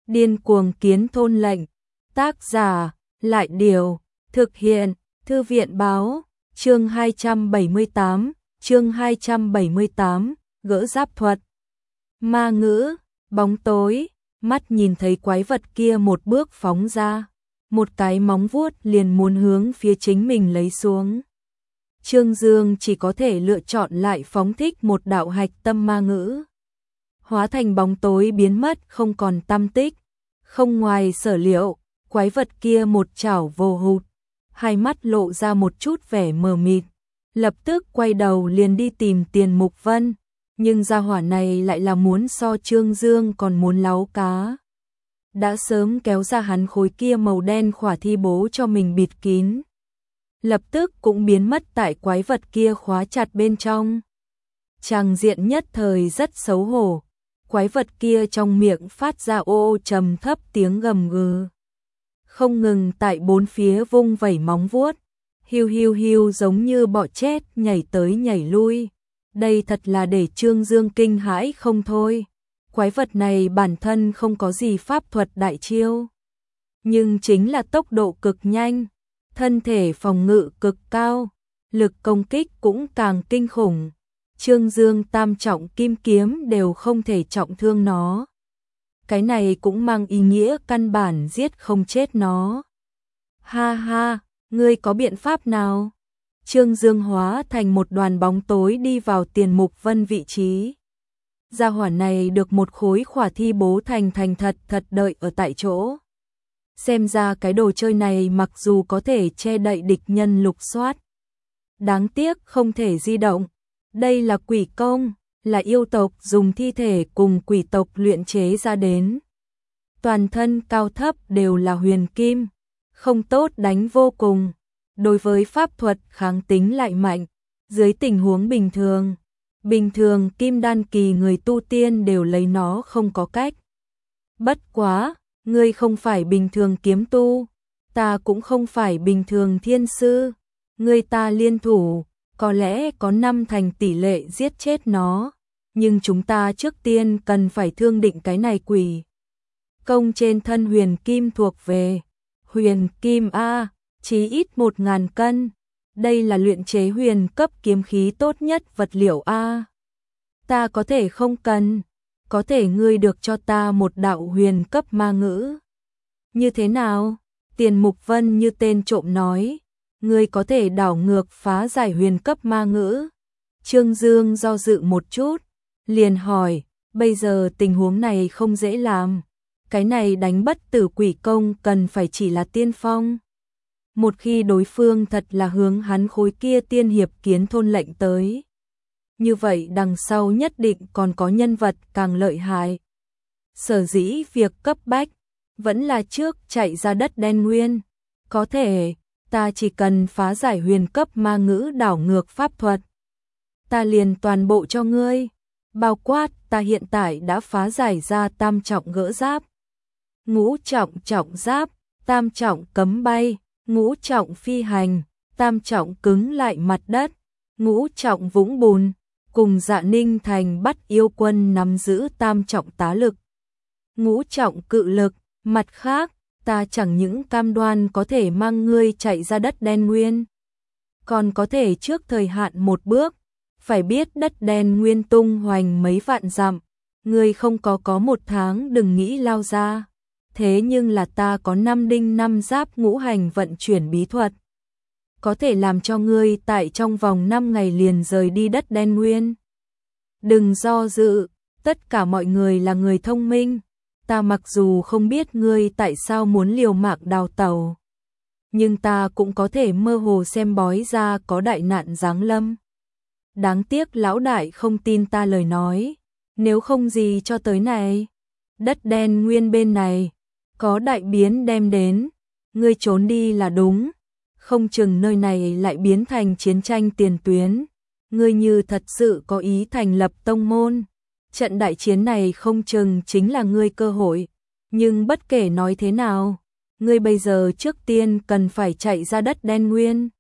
Điên cuồng kiến thôn lệnh. Tác giả, Lại Điều. Thực hiện, Thư viện báo. Chương 278, gỡ giáp thuật. Ma ngữ, bóng tối, mắt nhìn thấy quái vật kia một bước phóng ra, một cái móng vuốt liền muốn hướng phía chính mình lấy xuống. Trương Dương chỉ có thể lựa chọn lại phóng thích một đạo hạch tâm ma ngữ. Hóa thành bóng tối biến mất không còn tăm tích. Không ngoài sở liệu, quái vật kia một chảo vồ hụt, hai mắt lộ ra một chút vẻ mờ mịt, lập tức quay đầu liền đi tìm Tiền Mục Vân, nhưng gia hỏa này lại là muốn so Trương Dương còn muốn láu cá. Đã sớm kéo ra hắn khối kia màu đen khỏa thi bố cho mình bịt kín. Lập tức cũng biến mất tại quái vật kia khóa chặt bên trong. Tràng diện nhất thời rất xấu hổ. Quái vật kia trong miệng phát ra ô ô trầm thấp tiếng gầm gừ. Không ngừng tại bốn phía vung vẩy móng vuốt. Hiu hiu hiu giống như bọ chết nhảy tới nhảy lui. Đây thật là để Trương Dương kinh hãi không thôi. Quái vật này bản thân không có gì pháp thuật đại chiêu. Nhưng chính là tốc độ cực nhanh. Thân thể phòng ngự cực cao. Lực công kích cũng càng kinh khủng. Trương Dương tam trọng kim kiếm đều không thể trọng thương nó. Cái này cũng mang ý nghĩa căn bản giết không chết nó. Ha ha, ngươi có biện pháp nào? Trương Dương hóa thành một đoàn bóng tối đi vào Tiền Mục Vân vị trí. Gia hỏa này được một khối khỏa thi bố thành thật đợi ở tại chỗ. Xem ra cái đồ chơi này mặc dù có thể che đậy địch nhân lục soát, đáng tiếc không thể di động. Đây là quỷ công, là yêu tộc dùng thi thể cùng quỷ tộc luyện chế ra đến. Toàn thân cao thấp đều là huyền kim, không tốt đánh vô cùng. Đối với pháp thuật kháng tính lại mạnh, dưới tình huống bình thường kim đan kỳ người tu tiên đều lấy nó không có cách. Bất quá, ngươi không phải bình thường kiếm tu, ta cũng không phải bình thường thiên sư, ngươi ta liên thủ, có lẽ có 5 thành tỷ lệ giết chết nó, nhưng chúng ta trước tiên cần phải thương định cái này quỷ. Công trên thân huyền kim thuộc về huyền kim A, chí ít 1000 cân. Đây là luyện chế huyền cấp kiếm khí tốt nhất vật liệu A. Ta có thể không cần, có thể ngươi được cho ta một đạo huyền cấp ma ngữ. Như thế nào? Tiền Mục Vân như tên trộm nói. Ngươi có thể đảo ngược phá giải huyền cấp ma ngữ. Trương Dương do dự một chút, liền hỏi, bây giờ tình huống này không dễ làm. Cái này đánh bất tử quỷ công cần phải chỉ là tiên phong. Một khi đối phương thật là hướng hắn khối kia tiên hiệp kiến thôn lệnh tới, như vậy đằng sau nhất định còn có nhân vật càng lợi hại. Sở dĩ việc cấp bách vẫn là trước chạy ra đất đen nguyên. Có thể ta chỉ cần phá giải huyền cấp ma ngữ đảo ngược pháp thuật, ta liền toàn bộ cho ngươi. Bao quát ta hiện tại đã phá giải ra tam trọng gỡ giáp, ngũ trọng trọng giáp, tam trọng cấm bay, ngũ trọng phi hành, tam trọng cứng lại mặt đất, ngũ trọng vũng bùn, cùng Dạ Ninh Thành bắt yêu quân nắm giữ tam trọng tá lực, ngũ trọng cự lực. Mặt khác, ta chẳng những cam đoan có thể mang ngươi chạy ra đất đen nguyên, còn có thể trước thời hạn một bước. Phải biết đất đen nguyên tung hoành mấy vạn dặm, ngươi không có 1 tháng đừng nghĩ lao ra. Thế nhưng là ta có 5 đinh 5 giáp ngũ hành vận chuyển bí thuật, có thể làm cho ngươi tại trong vòng 5 ngày liền rời đi đất đen nguyên. Đừng do dự, tất cả mọi người là người thông minh. Ta mặc dù không biết ngươi tại sao muốn liều mạng đào tẩu, nhưng ta cũng có thể mơ hồ xem bói ra có đại nạn giáng lâm. Đáng tiếc lão đại không tin ta lời nói, nếu không gì cho tới này. Đất đen nguyên bên này có đại biến đem đến, ngươi trốn đi là đúng, không chừng nơi này lại biến thành chiến tranh tiền tuyến. Ngươi như thật sự có ý thành lập tông môn, trận đại chiến này không chừng chính là ngươi cơ hội. Nhưng bất kể nói thế nào, ngươi bây giờ trước tiên cần phải chạy ra đất đen nguyên.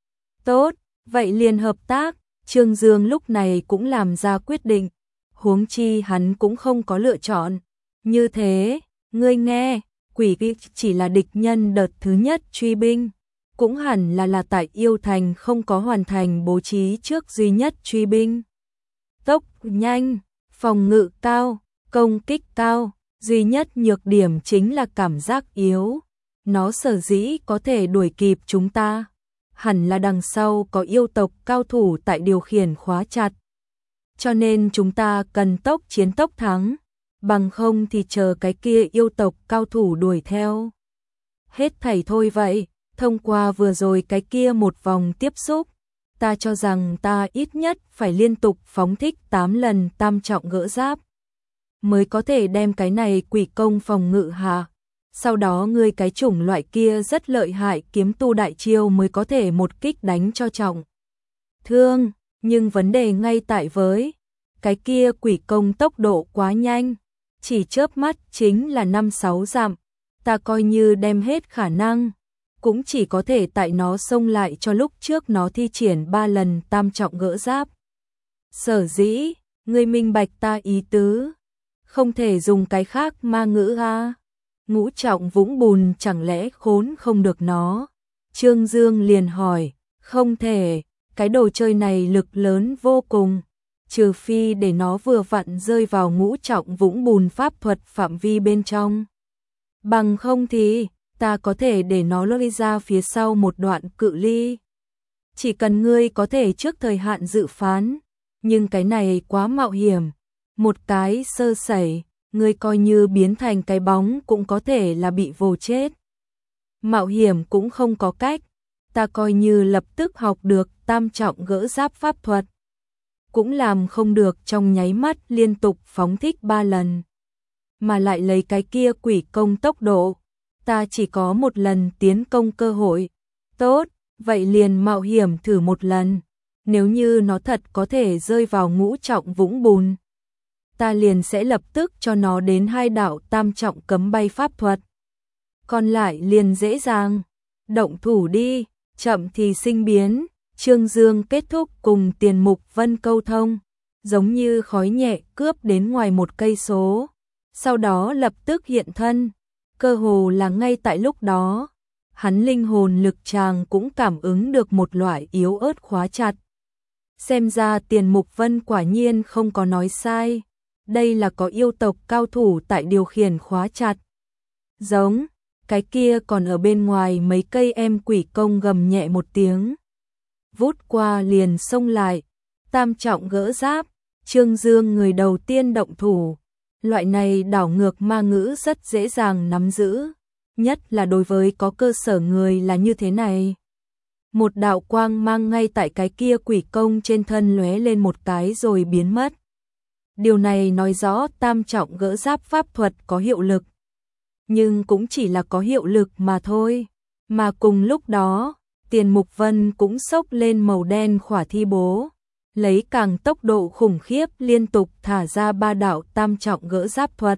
Tốt, vậy liền hợp tác. Trương Dương lúc này cũng làm ra quyết định, huống chi hắn cũng không có lựa chọn. Như thế, Ngươi nghe, quỷ kia chỉ là địch nhân đợt thứ nhất truy binh, cũng hẳn là tại Yêu Thành không có hoàn thành bố trí trước duy nhất truy binh. Tốc nhanh, phòng ngự cao, công kích cao, duy nhất nhược điểm chính là cảm giác yếu. Nó sở dĩ có thể đuổi kịp chúng ta, hẳn là đằng sau có yêu tộc cao thủ tại điều khiển khóa chặt. Cho nên chúng ta cần tốc chiến tốc thắng, bằng không thì chờ cái kia yêu tộc cao thủ đuổi theo. Hết thảy thôi vậy, thông qua vừa rồi cái kia một vòng tiếp xúc, ta cho rằng ta ít nhất phải liên tục phóng thích 8 lần tam trọng gỡ giáp, mới có thể đem cái này quỷ công phòng ngự hạ. Sau đó ngươi cái chủng loại kia rất lợi hại kiếm tu đại chiêu mới có thể một kích đánh cho trọng thương, nhưng vấn đề ngay tại với cái kia quỷ công tốc độ quá nhanh, chỉ chớp mắt chính là 5-6 dặm, ta coi như đem hết khả năng, cũng chỉ có thể tại nó xông lại cho lúc trước nó thi triển 3 lần tam trọng gỡ giáp. Sở dĩ, ngươi minh bạch ta ý tứ, không thể dùng cái khác ma ngữ a. Ngũ trọng vũng bùn chẳng lẽ khốn không được nó? Trương Dương liền hỏi, không thể, cái đồ chơi này lực lớn vô cùng, trừ phi để nó vừa vặn rơi vào ngũ trọng vũng bùn pháp thuật phạm vi bên trong. Bằng không thì, ta có thể để nó lôi ra phía sau một đoạn cự ly. Chỉ cần ngươi có thể trước thời hạn dự phán, nhưng cái này quá mạo hiểm, một cái sơ sẩy, ngươi coi như biến thành cái bóng cũng có thể là bị vồ chết. Mạo hiểm cũng không có cách, ta coi như lập tức học được tam trọng gỡ giáp pháp thuật, cũng làm không được trong nháy mắt liên tục phóng thích 3 lần, mà lại lấy cái kia quỷ công tốc độ, ta chỉ có một lần tiến công cơ hội. Tốt, vậy liền mạo hiểm thử một lần, nếu như nó thật có thể rơi vào ngũ trọng vũng bùn, ta liền sẽ lập tức cho nó đến 2 đạo tam trọng cấm bay pháp thuật. Còn lại liền dễ dàng, động thủ đi, chậm thì sinh biến. Trương Dương kết thúc cùng Tiền Mục Vân câu thông, giống như khói nhẹ cướp đến ngoài 1 cây số, sau đó lập tức hiện thân, cơ hồ là ngay tại lúc đó, hắn linh hồn lực tràng cũng cảm ứng được một loại yếu ớt khóa chặt. Xem ra Tiền Mục Vân quả nhiên không có nói sai, đây là có yêu tộc cao thủ tại điều khiển khóa chặt. Giống, cái kia còn ở bên ngoài mấy cây em quỷ công gầm nhẹ một tiếng, vút qua liền xông lại, tam trọng gỡ giáp. Trương Dương người đầu tiên động thủ, loại này đảo ngược ma ngữ rất dễ dàng nắm giữ, nhất là đối với có cơ sở người là như thế này. Một đạo quang mang ngay tại cái kia quỷ công trên thân lóe lên một cái rồi biến mất. Điều này nói rõ tam trọng gỡ giáp pháp thuật có hiệu lực, nhưng cũng chỉ là có hiệu lực mà thôi. Mà cùng lúc đó, Tiền Mục Vân cũng xốc lên màu đen khỏa thi bố, lấy càng tốc độ khủng khiếp liên tục thả ra 3 đạo tam trọng gỡ giáp thuật.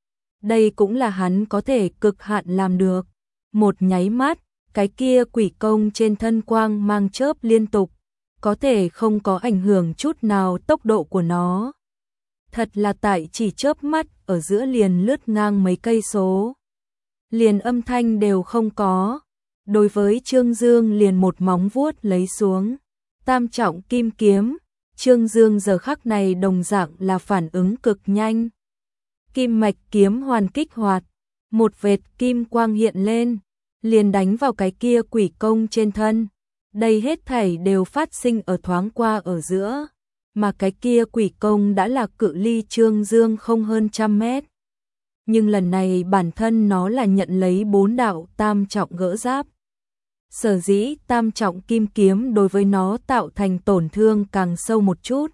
Đây cũng là hắn có thể cực hạn làm được. Một nháy mắt, cái kia quỷ công trên thân quang mang chớp liên tục, có thể không có ảnh hưởng chút nào tốc độ của nó. Thật là tại chỉ chớp mắt ở giữa liền lướt ngang mấy cây số, liền âm thanh đều không có. Đối với Trương Dương liền một móng vuốt lấy xuống, tam trọng kim kiếm. Trương Dương giờ khắc này đồng dạng là phản ứng cực nhanh. Kim mạch kiếm hoàn kích hoạt, một vệt kim quang hiện lên, liền đánh vào cái kia quỷ công trên thân. Đây hết thảy đều phát sinh ở thoáng qua ở giữa, mà cái kia quỷ công đã là cự ly Trương Dương không hơn 100 mét. Nhưng lần này bản thân nó là nhận lấy 4 đạo tam trọng gỡ giáp. Sở dĩ tam trọng kim kiếm đối với nó tạo thành tổn thương càng sâu một chút,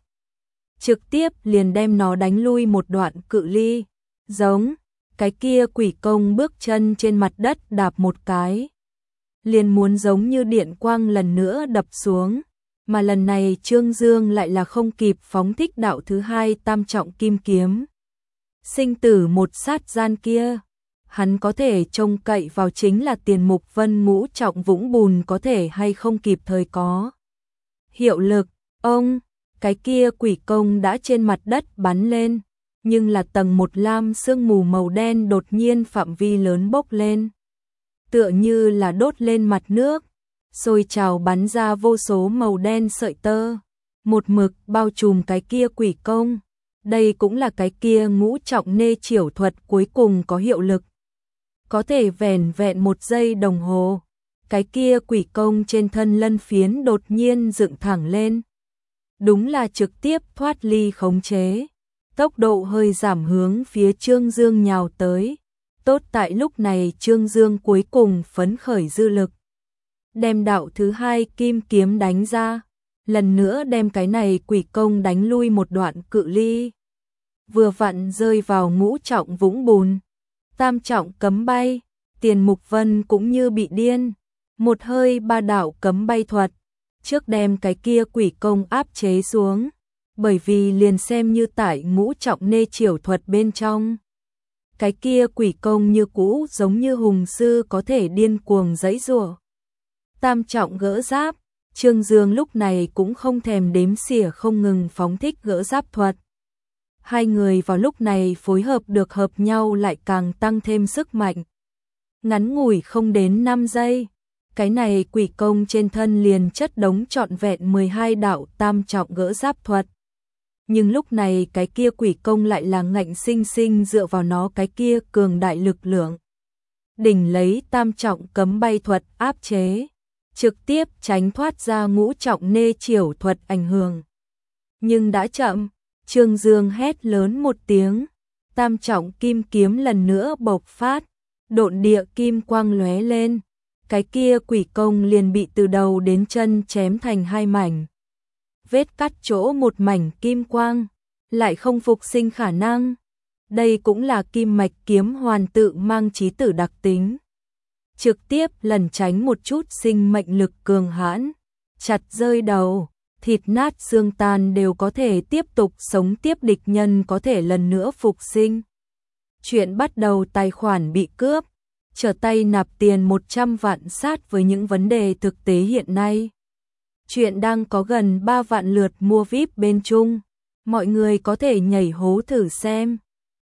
trực tiếp liền đem nó đánh lui một đoạn cự ly. Giống, cái kia quỷ công bước chân trên mặt đất đạp một cái, liền muốn giống như điện quang lần nữa đập xuống, mà lần này Trương Dương lại là không kịp phóng thích đạo thứ 2 tam trọng kim kiếm. Sinh tử một sát gian kia, hắn có thể trông cậy vào chính là Tiền Mục Vân ngũ trọng vũng bùn có thể hay không kịp thời có hiệu lực. Ông, cái kia quỷ công đã trên mặt đất bắn lên, nhưng là tầng một lam sương mù màu đen đột nhiên phạm vi lớn bốc lên. Tựa như là đốt lên mặt nước, sôi trào bắn ra vô số màu đen sợi tơ, một mực bao trùm cái kia quỷ công. Đây cũng là cái kia ngũ trọng nê chiểu thuật cuối cùng có hiệu lực. Có thể vẻn vẹn 1 giây đồng hồ, cái kia quỷ công trên thân lân phiến đột nhiên dựng thẳng lên. Đúng là trực tiếp thoát ly khống chế, tốc độ hơi giảm hướng phía Trương Dương nhào tới. Tốt tại lúc này Trương Dương cuối cùng phấn khởi dư lực, đem đạo thứ 2 kim kiếm đánh ra, lần nữa đem cái này quỷ công đánh lui một đoạn cự ly. Vừa vặn rơi vào ngũ trọng vũng bùn, tam trọng cấm bay, Tiền Mục Vân cũng như bị điên, một hơi 3 đạo cấm bay thuật, trước đem cái kia quỷ công áp chế xuống, bởi vì liền xem như tại ngũ trọng nê chiểu thuật bên trong. Cái kia quỷ công như cũ giống như hùng sư có thể điên cuồng giãy giụa. Tam trọng gỡ giáp, Trương Dương lúc này cũng không thèm đếm xỉa không ngừng phóng thích gỡ giáp thuật. Hai người vào lúc này phối hợp được hợp nhau lại càng tăng thêm sức mạnh. Ngắn ngủi không đến 5 giây, cái này quỷ công trên thân liền chất đống trọn vẹn 12 đạo tam trọng gỡ giáp thuật. Nhưng lúc này cái kia quỷ công lại là ngạnh sinh sinh dựa vào nó cái kia cường đại lực lượng. Đỉnh lấy tam trọng cấm bay thuật áp chế, trực tiếp tránh thoát ra ngũ trọng nê chiểu thuật ảnh hưởng. Nhưng đã chậm, Trương Dương hét lớn một tiếng, tam trọng kim kiếm lần nữa bộc phát, độn địa kim quang lóe lên, cái kia quỷ công liền bị từ đầu đến chân chém thành 2 mảnh. Vết cắt chỗ một mảnh kim quang, lại không phục sinh khả năng. Đây cũng là kim mạch kiếm hoàn tự mang chí tử đặc tính. Trực tiếp lẩn tránh một chút sinh mệnh lực cường hãn, chặt rơi đầu, thịt nát xương tan đều có thể tiếp tục sống tiếp, địch nhân có thể lần nữa phục sinh. Chuyện bắt đầu tài khoản bị cướp, trở tay nạp tiền 100 vạn sát với những vấn đề thực tế hiện nay. Chuyện đang có gần 3 vạn lượt mua VIP bên Trung, mọi người có thể nhảy hố thử xem.